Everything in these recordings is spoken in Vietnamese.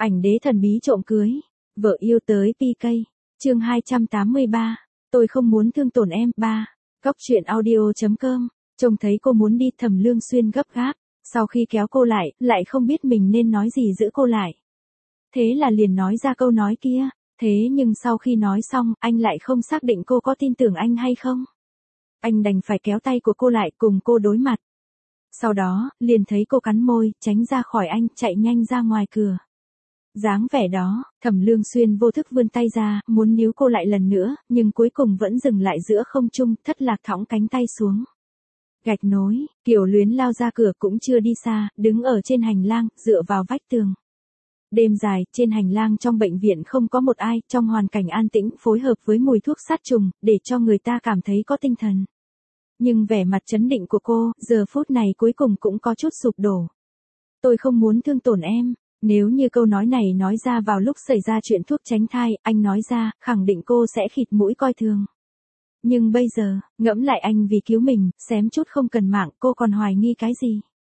Ảnh đế thần bí trộm cưới. Vợ yêu tới PK. Chương 283. Tôi không muốn thương tổn em. 3. Góc truyện audio.com. Trông thấy cô muốn đi, Thẩm Lương Xuyên gấp gáp. Sau khi kéo cô lại không biết mình nên nói gì giữ cô lại. Thế là liền nói ra câu nói kia. Thế nhưng sau khi nói xong, anh lại không xác định cô có tin tưởng anh hay không. Anh đành phải kéo tay của cô lại cùng cô đối mặt. Sau đó, liền thấy cô cắn môi, tránh ra khỏi anh, chạy nhanh ra ngoài cửa. Dáng vẻ đó, Thẩm Lương Xuyên vô thức vươn tay ra, muốn níu cô lại lần nữa, nhưng cuối cùng vẫn dừng lại giữa không trung, thất lạc thõng cánh tay xuống. Gạch nối, Kiều Luyến lao ra cửa cũng chưa đi xa, đứng ở trên hành lang, dựa vào vách tường. Đêm dài, trên hành lang trong bệnh viện không có một ai, trong hoàn cảnh an tĩnh phối hợp với mùi thuốc sát trùng, để cho người ta cảm thấy có tinh thần. Nhưng vẻ mặt trấn định của cô, giờ phút này cuối cùng cũng có chút sụp đổ. Tôi không muốn thương tổn em. Nếu như câu nói này nói ra vào lúc xảy ra chuyện thuốc tránh thai, anh nói ra, khẳng định cô sẽ khịt mũi coi thường. Nhưng bây giờ, ngẫm lại anh vì cứu mình, xém chút không cần mạng, cô còn hoài nghi cái gì?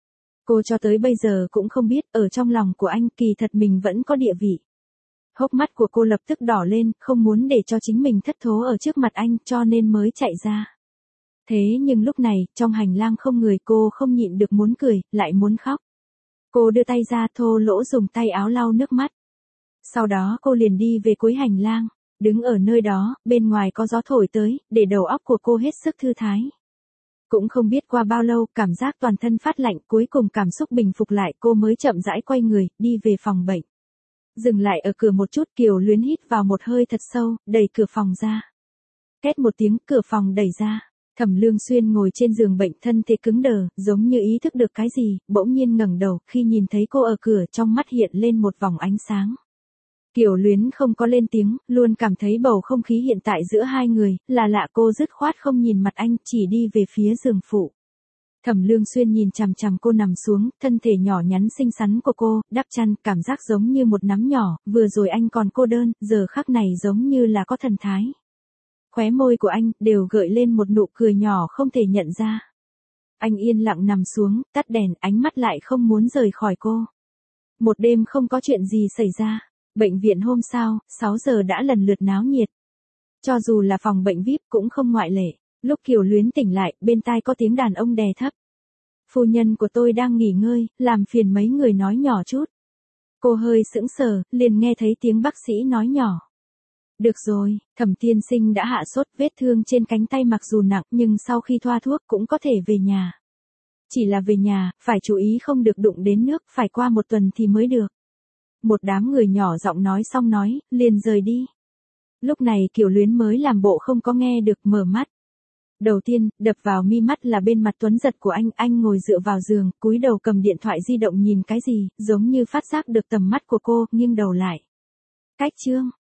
Cô cho tới bây giờ cũng không biết, ở trong lòng của anh kỳ thật mình vẫn có địa vị. Hốc mắt của cô lập tức đỏ lên, không muốn để cho chính mình thất thố ở trước mặt anh, cho nên mới chạy ra. Thế nhưng lúc này, trong hành lang không người, cô không nhịn được muốn cười, lại muốn khóc. Cô đưa tay ra, thô lỗ dùng tay áo lau nước mắt. Sau đó cô liền đi về cuối hành lang, đứng ở nơi đó, bên ngoài có gió thổi tới, để đầu óc của cô hết sức thư thái. Cũng không biết qua bao lâu, cảm giác toàn thân phát lạnh, cuối cùng cảm xúc bình phục lại, cô mới chậm rãi quay người, đi về phòng bệnh. Dừng lại ở cửa một chút, Kiều Luyến hít vào một hơi thật sâu, đẩy cửa phòng ra. Két một tiếng, cửa phòng đẩy ra. Thẩm Lương Xuyên ngồi trên giường bệnh, thân thể cứng đờ, giống như ý thức được cái gì, bỗng nhiên ngẩng đầu, khi nhìn thấy cô ở cửa, trong mắt hiện lên một vòng ánh sáng. Kiều Luyến không có lên tiếng, luôn cảm thấy bầu không khí hiện tại giữa hai người là lạ, cô dứt khoát không nhìn mặt anh, chỉ đi về phía giường phụ. Thẩm Lương Xuyên nhìn chằm chằm cô nằm xuống, thân thể nhỏ nhắn xinh xắn của cô, đắp chăn, cảm giác giống như một nắm nhỏ, vừa rồi anh còn cô đơn, giờ khắc này giống như là có thần thái. Khóe môi của anh đều gợi lên một nụ cười nhỏ không thể nhận ra. Anh yên lặng nằm xuống, tắt đèn, ánh mắt lại không muốn rời khỏi cô. Một đêm không có chuyện gì xảy ra. Bệnh viện hôm sau, 6 giờ đã lần lượt náo nhiệt. Cho dù là phòng bệnh VIP cũng không ngoại lệ. Lúc Kiều Luyến tỉnh lại, bên tai có tiếng đàn ông đè thấp. Phu nhân của tôi đang nghỉ ngơi, làm phiền mấy người nói nhỏ chút. Cô hơi sững sờ, liền nghe thấy tiếng bác sĩ nói nhỏ. Được rồi, Thẩm tiên sinh đã hạ sốt, vết thương trên cánh tay mặc dù nặng nhưng sau khi thoa thuốc cũng có thể về nhà. Chỉ là về nhà, phải chú ý không được đụng đến nước, phải qua một tuần thì mới được. Một đám người nhỏ giọng nói xong liền rời đi. Lúc này Kiều Luyến mới làm bộ không có nghe được, mở mắt. Đầu tiên, đập vào mi mắt là bên mặt tuấn giật của anh ngồi dựa vào giường, cúi đầu cầm điện thoại di động nhìn cái gì, giống như phát giác được tầm mắt của cô, nghiêng đầu lại. Cách chương.